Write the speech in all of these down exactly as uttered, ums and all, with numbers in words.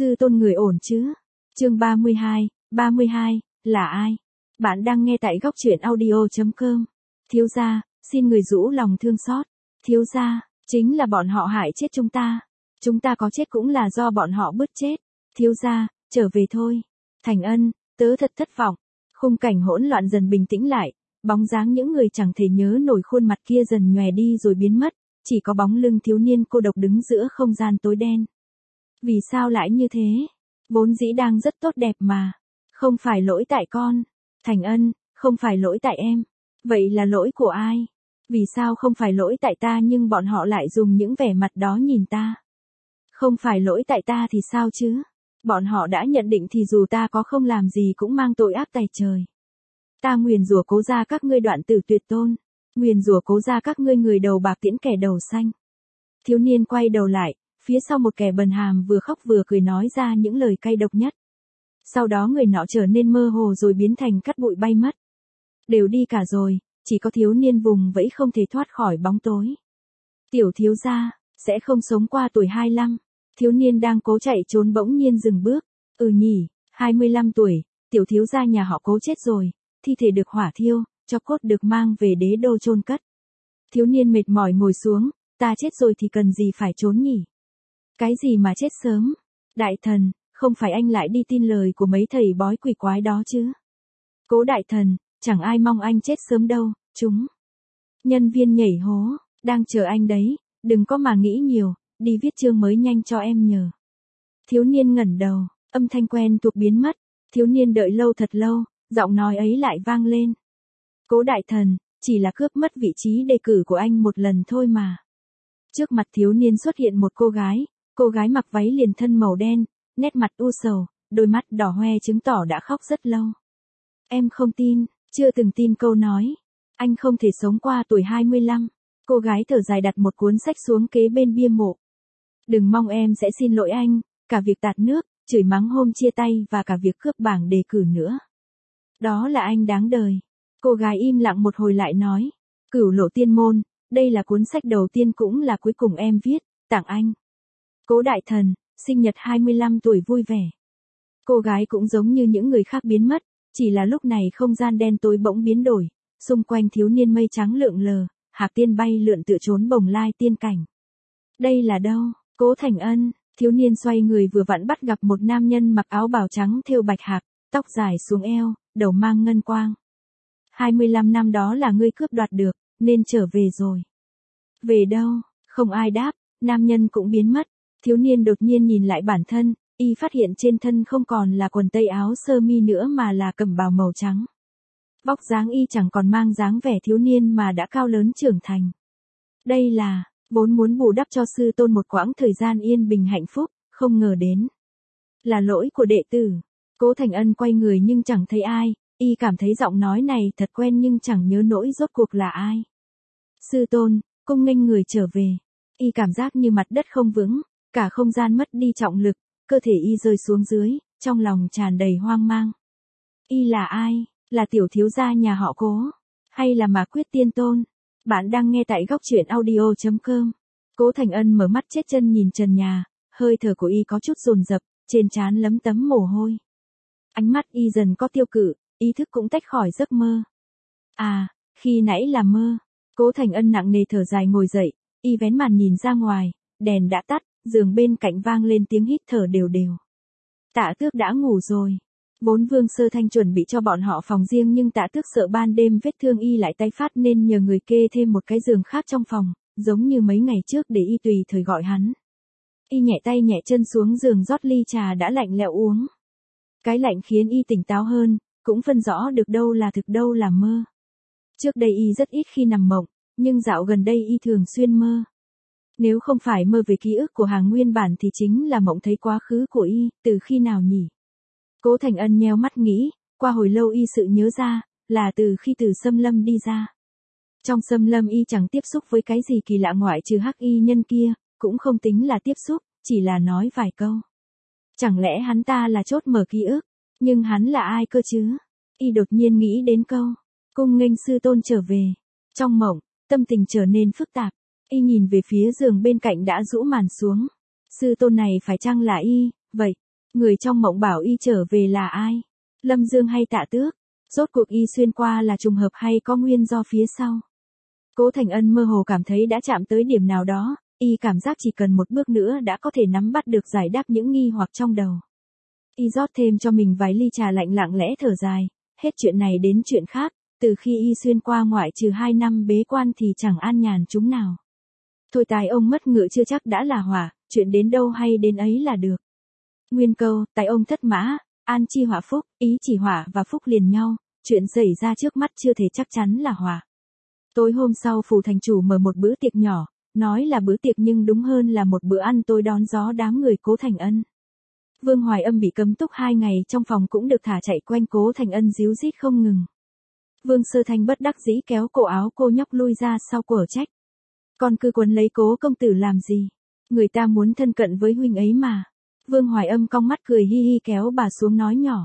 Sư tôn người ổn chứ? Chương ba mươi hai, ba mươi hai, là ai? Bạn đang nghe tại góc truyện audio chấm com. Thiếu gia, xin người rũ lòng thương xót. Thiếu gia, chính là bọn họ hại chết chúng ta. Chúng ta có chết cũng là do bọn họ bứt chết. Thiếu gia, trở về thôi. Thành Ân, tớ thật thất vọng. Khung cảnh hỗn loạn dần bình tĩnh lại, bóng dáng những người chẳng thể nhớ nổi khuôn mặt kia dần nhòe đi rồi biến mất, chỉ có bóng lưng thiếu niên cô độc đứng giữa không gian tối đen. Vì sao lại như thế? Vốn dĩ đang rất tốt đẹp mà. Không phải lỗi tại con. Thành Ân, không phải lỗi tại em. Vậy là lỗi của ai? Vì sao không phải lỗi tại ta nhưng bọn họ lại dùng những vẻ mặt đó nhìn ta? Không phải lỗi tại ta thì sao chứ? Bọn họ đã nhận định thì dù ta có không làm gì cũng mang tội ác tày trời. Ta nguyền rủa Cố gia các ngươi đoạn tử tuyệt tôn. Nguyền rủa Cố gia các ngươi người đầu bạc tiễn kẻ đầu xanh. Thiếu niên quay đầu lại, phía sau một kẻ bần hàm vừa khóc vừa cười nói ra những lời cay độc nhất. Sau đó người nọ trở nên mơ hồ rồi biến thành cát bụi bay mất. Đều đi cả rồi, chỉ có thiếu niên vùng vẫy không thể thoát khỏi bóng tối. Tiểu thiếu gia, sẽ không sống qua tuổi hai mươi lăm. Thiếu niên đang cố chạy trốn bỗng nhiên dừng bước. Ừ nhỉ, hai mươi lăm tuổi, tiểu thiếu gia nhà họ Cố chết rồi, thi thể được hỏa thiêu, cho cốt được mang về đế đô chôn cất. Thiếu niên mệt mỏi ngồi xuống, ta chết rồi thì cần gì phải trốn nhỉ? Cái gì mà chết sớm? Đại thần, không phải anh lại đi tin lời của mấy thầy bói quỷ quái đó chứ? Cố đại thần, chẳng ai mong anh chết sớm đâu, chúng. Nhân viên nhảy hố, đang chờ anh đấy, đừng có mà nghĩ nhiều, đi viết chương mới nhanh cho em nhờ. Thiếu niên ngẩng đầu, âm thanh quen thuộc biến mất, thiếu niên đợi lâu thật lâu, giọng nói ấy lại vang lên. Cố đại thần, chỉ là cướp mất vị trí đề cử của anh một lần thôi mà. Trước mặt thiếu niên xuất hiện một cô gái, cô gái mặc váy liền thân màu đen, nét mặt u sầu, đôi mắt đỏ hoe chứng tỏ đã khóc rất lâu. Em không tin, chưa từng tin câu nói. Anh không thể sống qua tuổi hai mươi lăm. Cô gái thở dài đặt một cuốn sách xuống kế bên bia mộ. Đừng mong em sẽ xin lỗi anh, cả việc tạt nước, chửi mắng hôm chia tay và cả việc cướp bảng đề cử nữa. Đó là anh đáng đời. Cô gái im lặng một hồi lại nói. Cửu Lộ Tiên Môn, đây là cuốn sách đầu tiên cũng là cuối cùng em viết, tặng anh. Cố đại thần, sinh nhật hai mươi lăm tuổi vui vẻ. Cô gái cũng giống như những người khác biến mất, chỉ là lúc này không gian đen tối bỗng biến đổi, xung quanh thiếu niên mây trắng lượn lờ, hạc tiên bay lượn tựa trốn bồng lai tiên cảnh. Đây là đâu? Cố Thành Ân, thiếu niên xoay người vừa vặn bắt gặp một nam nhân mặc áo bào trắng thêu bạch hạc, tóc dài xuống eo, đầu mang ngân quang. hai mươi lăm năm đó là ngươi cướp đoạt được, nên trở về rồi. Về đâu? Không ai đáp, nam nhân cũng biến mất. Thiếu niên đột nhiên nhìn lại bản thân, y phát hiện trên thân không còn là quần tây áo sơ mi nữa mà là cẩm bào màu trắng. Vóc dáng y chẳng còn mang dáng vẻ thiếu niên mà đã cao lớn trưởng thành. Đây là, vốn muốn bù đắp cho sư tôn một quãng thời gian yên bình hạnh phúc, không ngờ đến. Là lỗi của đệ tử. Cố Thành Ân quay người nhưng chẳng thấy ai, y cảm thấy giọng nói này thật quen nhưng chẳng nhớ nổi rốt cuộc là ai. Sư tôn, cung nghênh người trở về. Y cảm giác như mặt đất không vững, cả không gian mất đi trọng lực, cơ thể y rơi xuống dưới, trong lòng tràn đầy hoang mang. Y là ai? Là tiểu thiếu gia nhà họ Cố? Hay là Ma Quyết Tiên Tôn? Bạn đang nghe tại góc truyện audio chấm com. Cố Thành Ân mở mắt chết chân nhìn trần nhà, hơi thở của y có chút dồn dập, trên trán lấm tấm mồ hôi. Ánh mắt y dần có tiêu cự, ý thức cũng tách khỏi giấc mơ. À, khi nãy là mơ. Cố Thành Ân nặng nề thở dài ngồi dậy, y vén màn nhìn ra ngoài, đèn đã tắt, giường bên cạnh vang lên tiếng hít thở đều đều. Tạ Tước đã ngủ rồi. Vốn Vương Sơ Thanh chuẩn bị cho bọn họ phòng riêng nhưng Tạ Tước sợ ban đêm vết thương y lại tái phát nên nhờ người kê thêm một cái giường khác trong phòng, giống như mấy ngày trước để y tùy thời gọi hắn. Y nhẹ tay nhẹ chân xuống giường rót ly trà đã lạnh lẽo uống. Cái lạnh khiến y tỉnh táo hơn, cũng phân rõ được đâu là thực đâu là mơ. Trước đây y rất ít khi nằm mộng, nhưng dạo gần đây y thường xuyên mơ. Nếu không phải mơ về ký ức của hàng nguyên bản thì chính là mộng thấy quá khứ của y, từ khi nào nhỉ? Cố Thành Ân nheo mắt nghĩ, qua hồi lâu y sự nhớ ra, là từ khi từ Sâm Lâm đi ra. Trong Sâm Lâm y chẳng tiếp xúc với cái gì kỳ lạ ngoại trừ hắc y nhân kia, cũng không tính là tiếp xúc, chỉ là nói vài câu. Chẳng lẽ hắn ta là chốt mở ký ức, nhưng hắn là ai cơ chứ? Y đột nhiên nghĩ đến câu, cung nghênh sư tôn trở về. Trong mộng, tâm tình trở nên phức tạp, y nhìn về phía giường bên cạnh đã rũ màn xuống. Sư tôn này phải chăng là y, vậy, Người trong mộng bảo y trở về là ai? Lâm Dương hay Tạ Tước? Rốt cuộc y xuyên qua là trùng hợp hay có nguyên do phía sau? Cố Thành Ân mơ hồ cảm thấy đã chạm tới điểm nào đó, y cảm giác chỉ cần một bước nữa đã có thể nắm bắt được giải đáp những nghi hoặc trong đầu. Y rót thêm cho mình vài ly trà lạnh lặng lẽ thở dài, hết chuyện này đến chuyện khác, từ khi y xuyên qua ngoại trừ hai năm bế quan thì chẳng an nhàn chúng nào. Thôi tài ông mất ngựa chưa chắc đã là hỏa, chuyện đến đâu hay đến ấy là được. Nguyên câu, tài ông thất mã, an chi hỏa phúc, ý chỉ hỏa và phúc liền nhau, chuyện xảy ra trước mắt chưa thể chắc chắn là hỏa. Tối hôm sau phủ thành chủ mở một bữa tiệc nhỏ, nói là bữa tiệc nhưng đúng hơn là một bữa ăn tối đón gió đám người Cố Thành Ân. Vương Hoài Âm bị cấm túc hai ngày trong phòng cũng được thả chạy quanh Cố Thành Ân díu dít không ngừng. Vương Sơ Thanh bất đắc dĩ kéo cổ áo cô nhóc lui ra sau quở trách. Con cứ quấn lấy Cố công tử làm gì? Người ta muốn thân cận với huynh ấy mà. Vương Hoài Âm cong mắt cười hi hi kéo bà xuống nói nhỏ.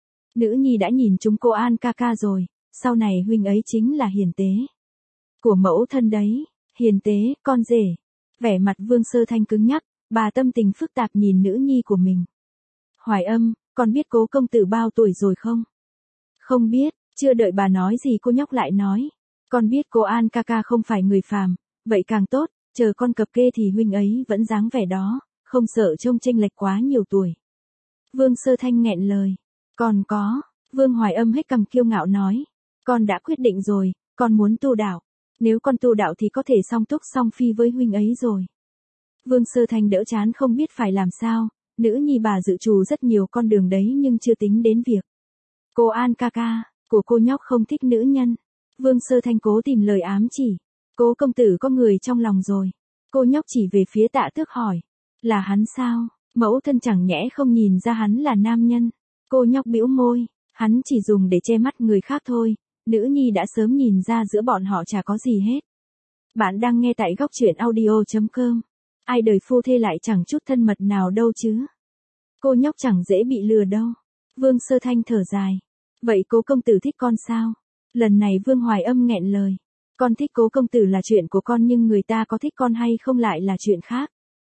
Nữ nhi đã nhìn chúng cô An ca ca rồi, sau này huynh ấy chính là hiền tế của mẫu thân đấy. Hiền tế, con rể. Vẻ mặt Vương Sơ Thanh cứng nhắc, bà tâm tình phức tạp nhìn nữ nhi của mình. Hoài Âm, con biết Cố công tử bao tuổi rồi không? Không biết, chưa đợi bà nói gì cô nhóc lại nói. Con biết cô An ca ca không phải người phàm, vậy càng tốt, chờ con cập kê thì huynh ấy vẫn dáng vẻ đó, không sợ trông chênh lệch quá nhiều tuổi. Vương Sơ Thanh nghẹn lời. Còn có, Vương Hoài Âm hết cầm kiêu ngạo nói. Con đã quyết định rồi, con muốn tu đạo. Nếu con tu đạo thì có thể song túc song phi với huynh ấy rồi. Vương Sơ Thanh đỡ chán không biết phải làm sao, nữ nhi bà dự trù rất nhiều con đường đấy nhưng chưa tính đến việc. Cô An ca ca, của cô nhóc không thích nữ nhân. Vương Sơ Thanh cố tìm lời ám chỉ. Cố công tử có người trong lòng rồi. Cô nhóc chỉ về phía Tạ Tước hỏi. Là hắn sao? Mẫu thân chẳng nhẽ không nhìn ra hắn là nam nhân. Cô nhóc bĩu môi. Hắn chỉ dùng để che mắt người khác thôi. Nữ nhi đã sớm nhìn ra giữa bọn họ chả có gì hết. Bạn đang nghe tại góc truyện audio chấm com. Ai đời phu thê lại chẳng chút thân mật nào đâu chứ. Cô nhóc chẳng dễ bị lừa đâu. Vương Sơ Thanh thở dài. Vậy Cố công tử thích con sao? Lần này Vương Hoài Âm nghẹn lời. Con thích Cố công tử là chuyện của con nhưng người ta có thích con hay không lại là chuyện khác.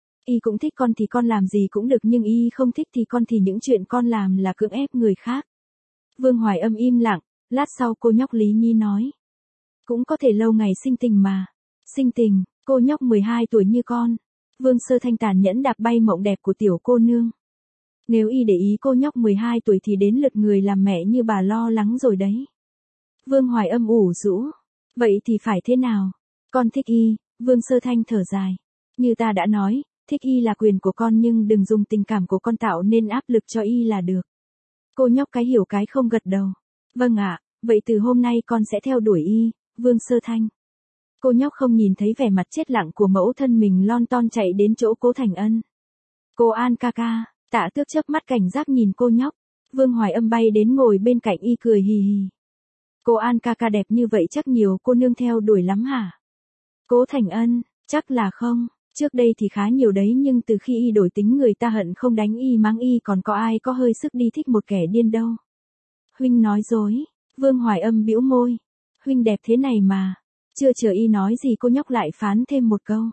Y cũng thích con thì con làm gì cũng được nhưng y không thích thì con thì những chuyện con làm là cưỡng ép người khác. Vương Hoài Âm im lặng, lát sau cô nhóc Lý Nhi nói. Cũng có thể lâu ngày sinh tình mà. Sinh tình, cô nhóc mười hai tuổi như con. Vương Sơ Thanh tàn nhẫn đạp bay mộng đẹp của tiểu cô nương. Nếu y để ý cô nhóc mười hai tuổi thì đến lượt người làm mẹ như bà lo lắng rồi đấy. Vương Hoài Âm ủ rũ. Vậy thì phải thế nào? Con thích y, Vương Sơ Thanh thở dài. Như ta đã nói, thích y là quyền của con nhưng đừng dùng tình cảm của con tạo nên áp lực cho y là được. Cô nhóc cái hiểu cái không gật đầu. Vâng ạ, vậy từ hôm nay con sẽ theo đuổi y, Vương Sơ Thanh. Cô nhóc không nhìn thấy vẻ mặt chết lặng của mẫu thân mình lon ton chạy đến chỗ Cố Thành Ân. Cô An ca ca, Tạ Tước chớp mắt cảnh giác nhìn cô nhóc. Vương Hoài Âm bay đến ngồi bên cạnh y cười hì hì. Cô An ca ca đẹp như vậy chắc nhiều cô nương theo đuổi lắm hả? Cố Thành Ân, chắc là không, trước đây thì khá nhiều đấy nhưng từ khi y đổi tính người ta hận không đánh y mắng y còn có ai có hơi sức đi thích một kẻ điên đâu. Huynh nói dối, Vương Hoài Âm bĩu môi. Huynh đẹp thế này mà. Chưa chờ y nói gì cô nhóc lại phán thêm một câu.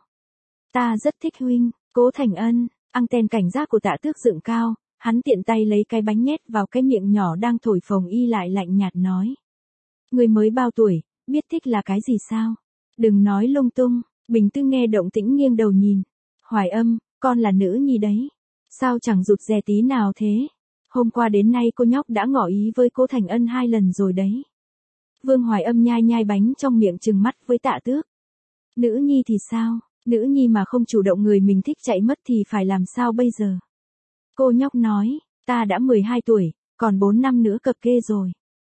Ta rất thích huynh, Cố Thành Ân. Anten cảnh giác của Tạ Tước dựng cao, hắn tiện tay lấy cái bánh nhét vào cái miệng nhỏ đang thổi phồng y lại lạnh nhạt nói. Người mới bao tuổi, biết thích là cái gì sao? Đừng nói lung tung. Bình Tư nghe động tĩnh nghiêng đầu nhìn. Hoài Âm, con là nữ nhi đấy. Sao chẳng rụt rè tí nào thế? Hôm qua đến nay cô nhóc đã ngỏ ý với Cố Thành Ân hai lần rồi đấy. Vương Hoài Âm nhai nhai bánh trong miệng trừng mắt với Tạ Tước. Nữ nhi thì sao? Nữ nhi mà không chủ động người mình thích chạy mất thì phải làm sao bây giờ? Cô nhóc nói, ta đã mười hai tuổi, còn bốn năm nữa cập kê rồi.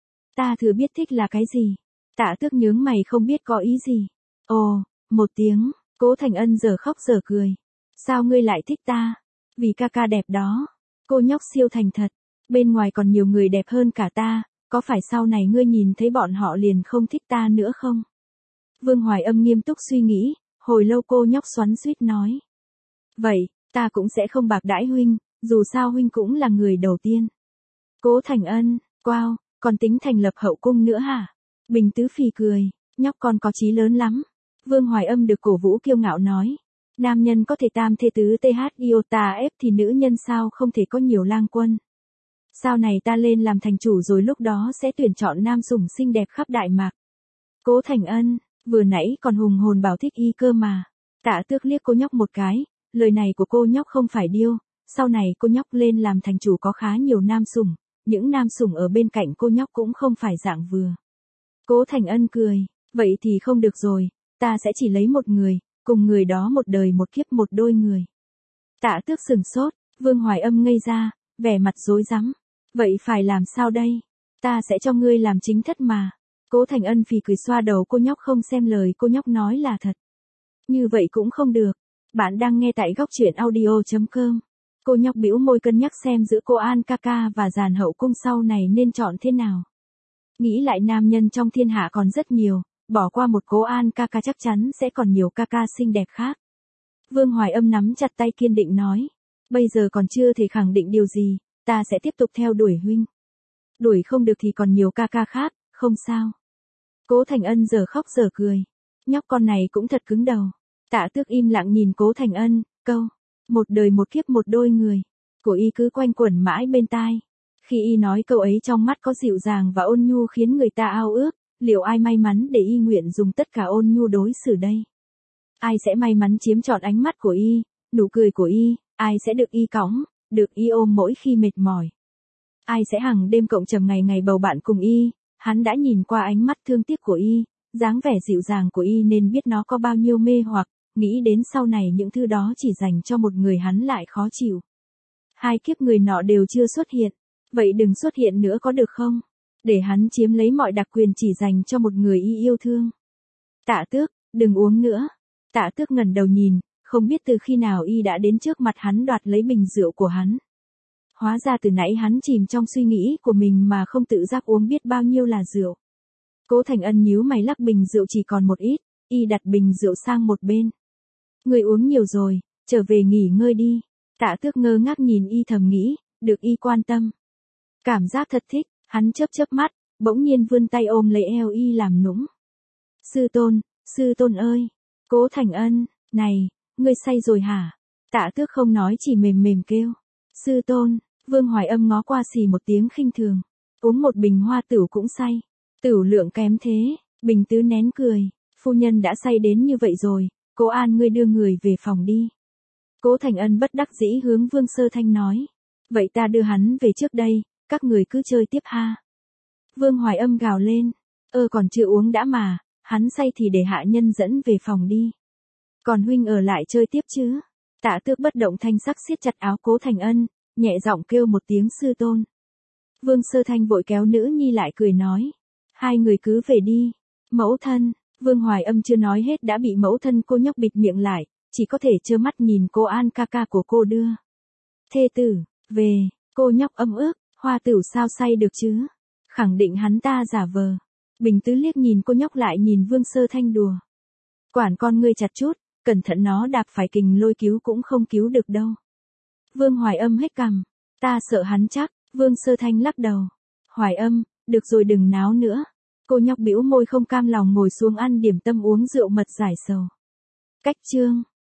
Ta thừa biết thích là cái gì? Tạ Tước nhướng mày không biết có ý gì. Ồ, một tiếng, Cố Thành Ân giờ khóc giờ cười. Sao ngươi lại thích ta? Vì ca ca đẹp đó. Cô nhóc siêu thành thật. Bên ngoài còn nhiều người đẹp hơn cả ta, có phải sau này ngươi nhìn thấy bọn họ liền không thích ta nữa không? Vương Hoài Âm nghiêm túc suy nghĩ, hồi lâu cô nhóc xoắn xuýt nói. Vậy, ta cũng sẽ không bạc đãi huynh, dù sao huynh cũng là người đầu tiên. Cố Thành Ân, wow, còn tính thành lập hậu cung nữa hả? Bình Tứ phì cười, nhóc con có chí lớn lắm. Vương Hoài Âm được cổ vũ kiêu ngạo nói. Nam nhân có thể tam thê tứ th iota ép thì nữ nhân sao không thể có nhiều lang quân. Sau này ta lên làm thành chủ rồi lúc đó sẽ tuyển chọn nam sủng xinh đẹp khắp Đại Mạc. Cố Thành Ân, vừa nãy còn hùng hồn bảo thích y cơ mà. Tạ Tước liếc cô nhóc một cái, lời này của cô nhóc không phải điêu, sau này cô nhóc lên làm thành chủ có khá nhiều nam sủng, những nam sủng ở bên cạnh cô nhóc cũng không phải dạng vừa. Cố Thành Ân cười, vậy thì không được rồi, ta sẽ chỉ lấy một người, cùng người đó một đời một kiếp một đôi người. Tạ Tước sừng sốt, Vương Hoài Âm ngây ra, vẻ mặt rối rắm. Vậy phải làm sao đây? Ta sẽ cho ngươi làm chính thất mà. Cố Thành Ân phì cười xoa đầu cô nhóc không xem lời cô nhóc nói là thật. Như vậy cũng không được. Bạn đang nghe tại góc truyện audio chấm com. Cô nhóc bĩu môi cân nhắc xem giữa cô An ca ca và Giàn Hậu Cung sau này nên chọn thế nào. Nghĩ lại nam nhân trong thiên hạ còn rất nhiều, bỏ qua một Cố An ca ca chắc chắn sẽ còn nhiều ca ca xinh đẹp khác. Vương Hoài Âm nắm chặt tay kiên định nói. Bây giờ còn chưa thể khẳng định điều gì, ta sẽ tiếp tục theo đuổi huynh. Đuổi không được thì còn nhiều ca ca khác, không sao. Cố Thành Ân giờ khóc giờ cười. Nhóc con này cũng thật cứng đầu. Tạ Tước im lặng nhìn Cố Thành Ân, câu. Một đời một kiếp một đôi người. Của y cứ quanh quẩn mãi bên tai. Khi y nói câu ấy trong mắt có dịu dàng và ôn nhu khiến người ta ao ước, liệu ai may mắn để y nguyện dùng tất cả ôn nhu đối xử đây? Ai sẽ may mắn chiếm trọn ánh mắt của y, nụ cười của y, ai sẽ được y cõng, được y ôm mỗi khi mệt mỏi? Ai sẽ hằng đêm cộng trầm ngày ngày bầu bạn cùng y? Hắn đã nhìn qua ánh mắt thương tiếc của y, dáng vẻ dịu dàng của y nên biết nó có bao nhiêu mê hoặc, nghĩ đến sau này những thứ đó chỉ dành cho một người hắn lại khó chịu. Hai kiếp người nọ đều chưa xuất hiện, vậy đừng xuất hiện nữa có được không? Để hắn chiếm lấy mọi đặc quyền chỉ dành cho một người y yêu thương. Tạ Tước, đừng uống nữa. Tạ Tước ngẩng đầu nhìn, không biết từ khi nào y đã đến trước mặt hắn đoạt lấy bình rượu của hắn. Hóa ra từ nãy hắn chìm trong suy nghĩ của mình mà không tự giác uống biết bao nhiêu là rượu. Cố Thành Ân nhíu mày lắc bình rượu chỉ còn một ít, y đặt bình rượu sang một bên. Người uống nhiều rồi, trở về nghỉ ngơi đi. Tạ Tước ngơ ngác nhìn y thầm nghĩ, được y quan tâm. Cảm giác thật thích, hắn chớp chớp mắt, bỗng nhiên vươn tay ôm lấy eo y làm nũng. Sư tôn, sư tôn ơi. Cố Thành Ân, này, ngươi say rồi hả? Tạ Tước không nói chỉ mềm mềm kêu. Sư tôn, Vương Hoài Âm ngó qua xì một tiếng khinh thường. Uống một bình hoa tửu cũng say. Tửu lượng kém thế, Bình Tứ nén cười. Phu nhân đã say đến như vậy rồi, Cố An ngươi đưa người về phòng đi. Cố Thành Ân bất đắc dĩ hướng Vương Sơ Thanh nói. Vậy ta đưa hắn về trước đây, các người cứ chơi tiếp ha. Vương Hoài Âm gào lên. Ơ còn chưa uống đã mà, hắn say thì để hạ nhân dẫn về phòng đi. Còn huynh ở lại chơi tiếp chứ. Tạ Tước bất động thanh sắc siết chặt áo Cố Thành Ân, nhẹ giọng kêu một tiếng sư tôn. Vương Sơ Thanh vội kéo nữ nhi lại cười nói. Hai người cứ về đi. Mẫu thân, Vương Hoài Âm chưa nói hết đã bị mẫu thân cô nhóc bịt miệng lại, chỉ có thể trơ mắt nhìn cô An ca ca của cô đưa. Thê tử, về, cô nhóc ấm ức, hoa tửu sao say được chứ? Khẳng định hắn ta giả vờ. Bình Tứ liếc nhìn cô nhóc lại nhìn Vương Sơ Thanh đùa. Quản con ngươi chặt chút, cẩn thận nó đạp phải kình lôi cứu cũng không cứu được đâu. Vương Hoài Âm hét cằm, ta sợ hắn chắc. Vương Sơ Thanh lắc đầu. Hoài Âm, được rồi đừng náo nữa. Cô nhóc bĩu môi không cam lòng ngồi xuống ăn điểm tâm uống rượu mật giải sầu. Cách chương